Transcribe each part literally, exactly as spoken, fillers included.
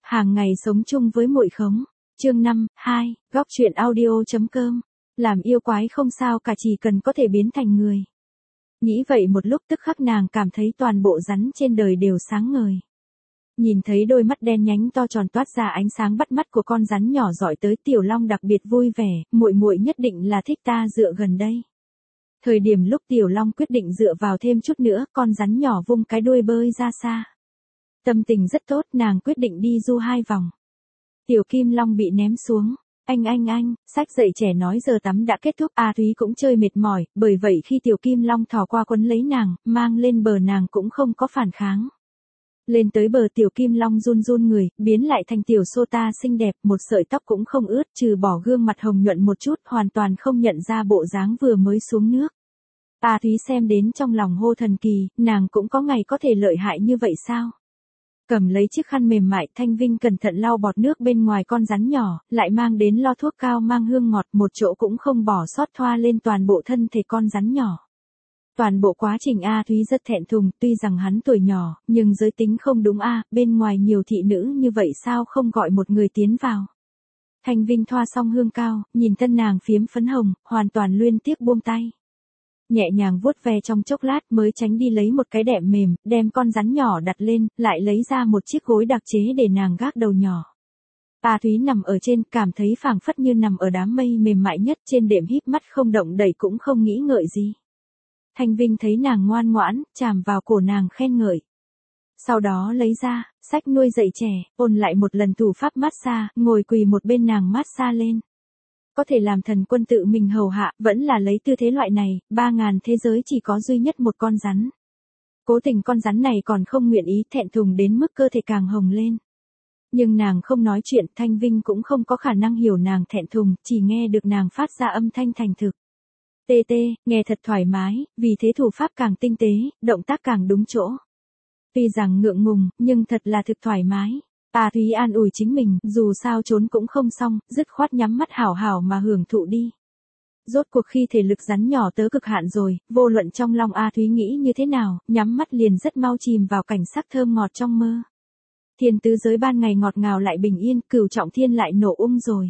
Hàng ngày sống chung với muội khống. Chương năm, hai, góc truyện audio.com. Làm yêu quái không sao cả, chỉ cần có thể biến thành người. Nghĩ vậy một lúc tức khắc nàng cảm thấy toàn bộ rắn trên đời đều sáng ngời. Nhìn thấy đôi mắt đen nhánh to tròn toát ra ánh sáng bắt mắt của con rắn nhỏ dọi tới, Tiểu Long đặc biệt vui vẻ, muội muội nhất định là thích ta dựa gần đây. Thời điểm lúc Tiểu Long quyết định dựa vào thêm chút nữa, con rắn nhỏ vung cái đuôi bơi ra xa. Tâm tình rất tốt, nàng quyết định đi du hai vòng. Tiểu Kim Long bị ném xuống. Anh anh anh, sách dạy trẻ nói giờ tắm đã kết thúc, A Thúy cũng chơi mệt mỏi, bởi vậy khi Tiểu Kim Long thò qua quấn lấy nàng, mang lên bờ nàng cũng không có phản kháng. Lên tới bờ Tiểu Kim Long run run người, biến lại thành Tiểu Sota xinh đẹp, một sợi tóc cũng không ướt, trừ bỏ gương mặt hồng nhuận một chút, hoàn toàn không nhận ra bộ dáng vừa mới xuống nước. A Thúy xem đến trong lòng hô thần kỳ, nàng cũng có ngày có thể lợi hại như vậy sao? Cầm lấy chiếc khăn mềm mại, Thanh Vinh cẩn thận lau bọt nước bên ngoài con rắn nhỏ, lại mang đến lo thuốc cao mang hương ngọt, một chỗ cũng không bỏ sót, thoa lên toàn bộ thân thể con rắn nhỏ. Toàn bộ quá trình A Thúy rất thẹn thùng, tuy rằng hắn tuổi nhỏ, nhưng giới tính không đúng a, bên ngoài nhiều thị nữ như vậy sao không gọi một người tiến vào. Thanh Vinh thoa xong hương cao, nhìn thân nàng phiếm phấn hồng, hoàn toàn luyên tiếc buông tay. Nhẹ nhàng vuốt ve trong chốc lát mới tránh đi lấy một cái đệm mềm, đem con rắn nhỏ đặt lên, lại lấy ra một chiếc gối đặc chế để nàng gác đầu nhỏ. A Thúy nằm ở trên, cảm thấy phảng phất như nằm ở đám mây mềm mại nhất, trên đệm híp mắt không động đậy cũng không nghĩ ngợi gì. Thanh Vinh thấy nàng ngoan ngoãn, chạm vào cổ nàng khen ngợi. Sau đó lấy ra, sách nuôi dạy trẻ, ôn lại một lần thủ pháp massage, ngồi quỳ một bên nàng massage lên. Có thể làm thần quân tự mình hầu hạ, vẫn là lấy tư thế loại này, ba ngàn thế giới chỉ có duy nhất một con rắn. Cố tình con rắn này còn không nguyện ý, thẹn thùng đến mức cơ thể càng hồng lên. Nhưng nàng không nói chuyện, Thanh Vinh cũng không có khả năng hiểu nàng thẹn thùng, chỉ nghe được nàng phát ra âm thanh thành thực. Tê tê, nghe thật thoải mái, vì thế thủ pháp càng tinh tế, động tác càng đúng chỗ. Tuy rằng ngượng ngùng, nhưng thật là thực thoải mái. A Thúy an ủi chính mình, dù sao trốn cũng không xong, dứt khoát nhắm mắt hảo hảo mà hưởng thụ đi. Rốt cuộc khi thể lực rắn nhỏ tới cực hạn rồi, vô luận trong lòng A Thúy nghĩ như thế nào, nhắm mắt liền rất mau chìm vào cảnh sắc thơm ngọt trong mơ. Thiên tứ giới ban ngày ngọt ngào lại bình yên, cửu trọng thiên lại nổ ung rồi.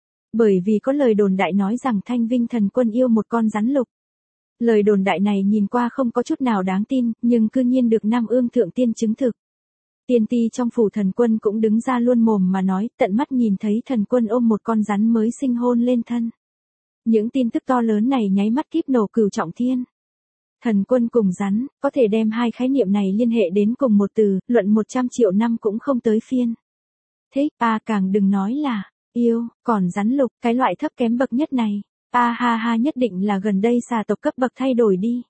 Bởi vì có lời đồn đại nói rằng Thanh Vinh thần quân yêu một con rắn lục. Lời đồn đại này nhìn qua không có chút nào đáng tin, nhưng cư nhiên được Nam Ương Thượng Tiên chứng thực. Tiên ti trong phủ thần quân cũng đứng ra luôn mồm mà nói, tận mắt nhìn thấy thần quân ôm một con rắn mới sinh hôn lên thân. Những tin tức to lớn này nháy mắt kíp nổ cửu trọng thiên. Thần quân cùng rắn, có thể đem hai khái niệm này liên hệ đến cùng một từ, luận một trăm triệu năm cũng không tới phiên. Thế, a càng đừng nói là yêu, còn rắn lục, cái loại thấp kém bậc nhất này, a ha ha nhất định là gần đây xà tộc cấp bậc thay đổi đi.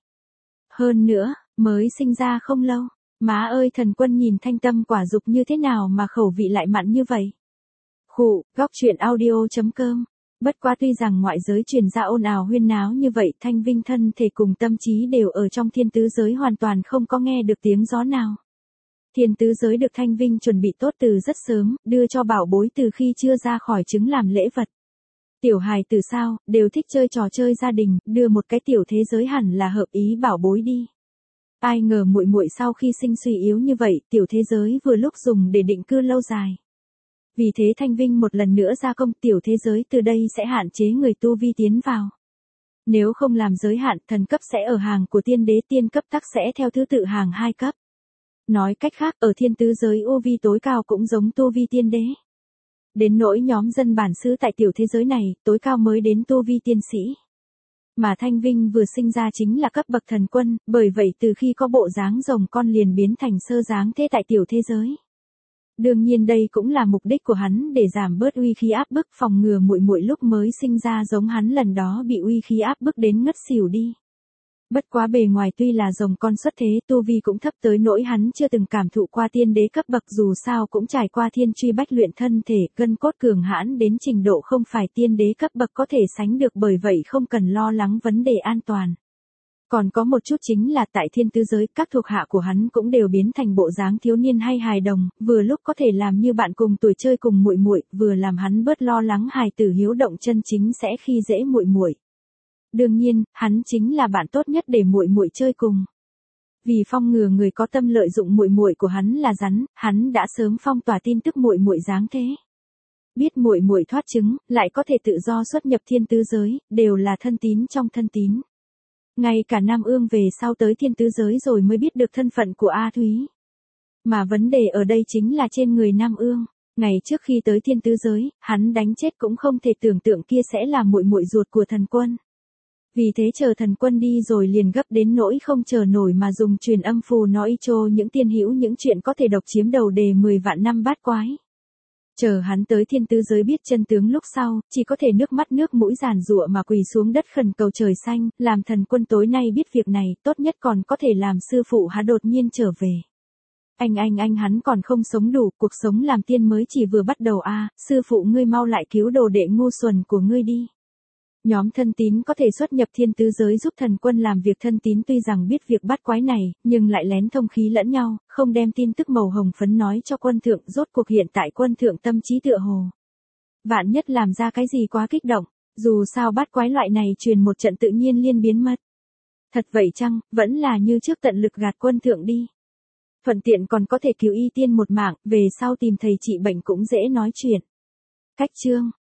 Hơn nữa, mới sinh ra không lâu. Má ơi, thần quân nhìn thanh tâm quả dục như thế nào mà khẩu vị lại mặn như vậy. Khụ, góc truyện audio.com. Bất quá tuy rằng ngoại giới truyền ra ồn ào huyên náo như vậy, Thanh Vinh thân thể cùng tâm trí đều ở trong thiên tứ giới hoàn toàn không có nghe được tiếng gió nào. Thiên tứ giới được Thanh Vinh chuẩn bị tốt từ rất sớm, đưa cho bảo bối từ khi chưa ra khỏi trứng làm lễ vật. Tiểu hài từ sao, đều thích chơi trò chơi gia đình, đưa một cái tiểu thế giới hẳn là hợp ý bảo bối đi. Ai ngờ muội muội sau khi sinh suy yếu như vậy, tiểu thế giới vừa lúc dùng để định cư lâu dài. Vì thế Thanh Vinh một lần nữa gia công, tiểu thế giới từ đây sẽ hạn chế người tu vi tiến vào. Nếu không làm giới hạn, thần cấp sẽ ở hàng của tiên đế, tiên cấp tắc sẽ theo thứ tự hàng hai cấp. Nói cách khác, ở thiên tứ giới u vi tối cao cũng giống tu vi tiên đế. Đến nỗi nhóm dân bản xứ tại tiểu thế giới này, tối cao mới đến tu vi tiên sĩ. Mà Thanh Vinh vừa sinh ra chính là cấp bậc thần quân, bởi vậy từ khi có bộ dáng rồng con liền biến thành sơ dáng thế tại tiểu thế giới. Đương nhiên đây cũng là mục đích của hắn, để giảm bớt uy khí áp bức, phòng ngừa muội muội lúc mới sinh ra giống hắn lần đó bị uy khí áp bức đến ngất xỉu đi. Bất quá bề ngoài tuy là rồng con xuất thế, tu vi cũng thấp tới nỗi hắn chưa từng cảm thụ qua tiên đế cấp bậc, dù sao cũng trải qua thiên truy bách luyện, thân thể gân cốt cường hãn đến trình độ không phải tiên đế cấp bậc có thể sánh được, bởi vậy không cần lo lắng vấn đề an toàn. Còn có một chút chính là tại thiên tứ giới, các thuộc hạ của hắn cũng đều biến thành bộ dáng thiếu niên hay hài đồng, vừa lúc có thể làm như bạn cùng tuổi chơi cùng muội muội, vừa làm hắn bớt lo lắng hài tử hiếu động chân chính sẽ khi dễ muội muội. Đương nhiên, hắn chính là bạn tốt nhất để muội muội chơi cùng. Vì phong ngừa người có tâm lợi dụng muội muội của hắn là rắn, hắn đã sớm phong tỏa tin tức muội muội giáng thế. Biết muội muội thoát chứng, lại có thể tự do xuất nhập thiên tứ giới, đều là thân tín trong thân tín. Ngay cả Nam Ương về sau tới thiên tứ giới rồi mới biết được thân phận của A Thúy. Mà vấn đề ở đây chính là trên người Nam Ương. Ngày trước khi tới thiên tứ giới, hắn đánh chết cũng không thể tưởng tượng kia sẽ là muội muội ruột của thần quân. Vì thế chờ thần quân đi rồi liền gấp đến nỗi không chờ nổi mà dùng truyền âm phù nói cho những tiên hữu những chuyện có thể độc chiếm đầu đề mười vạn năm bát quái. Chờ hắn tới thiên tứ giới biết chân tướng lúc sau, chỉ có thể nước mắt nước mũi giàn giụa mà quỳ xuống đất khẩn cầu trời xanh, làm thần quân tối nay biết việc này, tốt nhất còn có thể làm sư phụ hắn đột nhiên trở về. Anh anh anh hắn còn không sống đủ, cuộc sống làm tiên mới chỉ vừa bắt đầu a, à, sư phụ ngươi mau lại cứu đồ đệ ngu xuẩn của ngươi đi. Nhóm thân tín có thể xuất nhập thiên tứ giới giúp thần quân làm việc thân tín tuy rằng biết việc bắt quái này, nhưng lại lén thông khí lẫn nhau, không đem tin tức màu hồng phấn nói cho quân thượng, rốt cuộc hiện tại quân thượng tâm trí tựa hồ. Vạn nhất làm ra cái gì quá kích động, dù sao bắt quái loại này truyền một trận tự nhiên liên biến mất. Thật vậy chăng, vẫn là như trước tận lực gạt quân thượng đi. Thuận tiện còn có thể cứu y tiên một mạng, về sau tìm thầy trị bệnh cũng dễ nói chuyện. Cách chương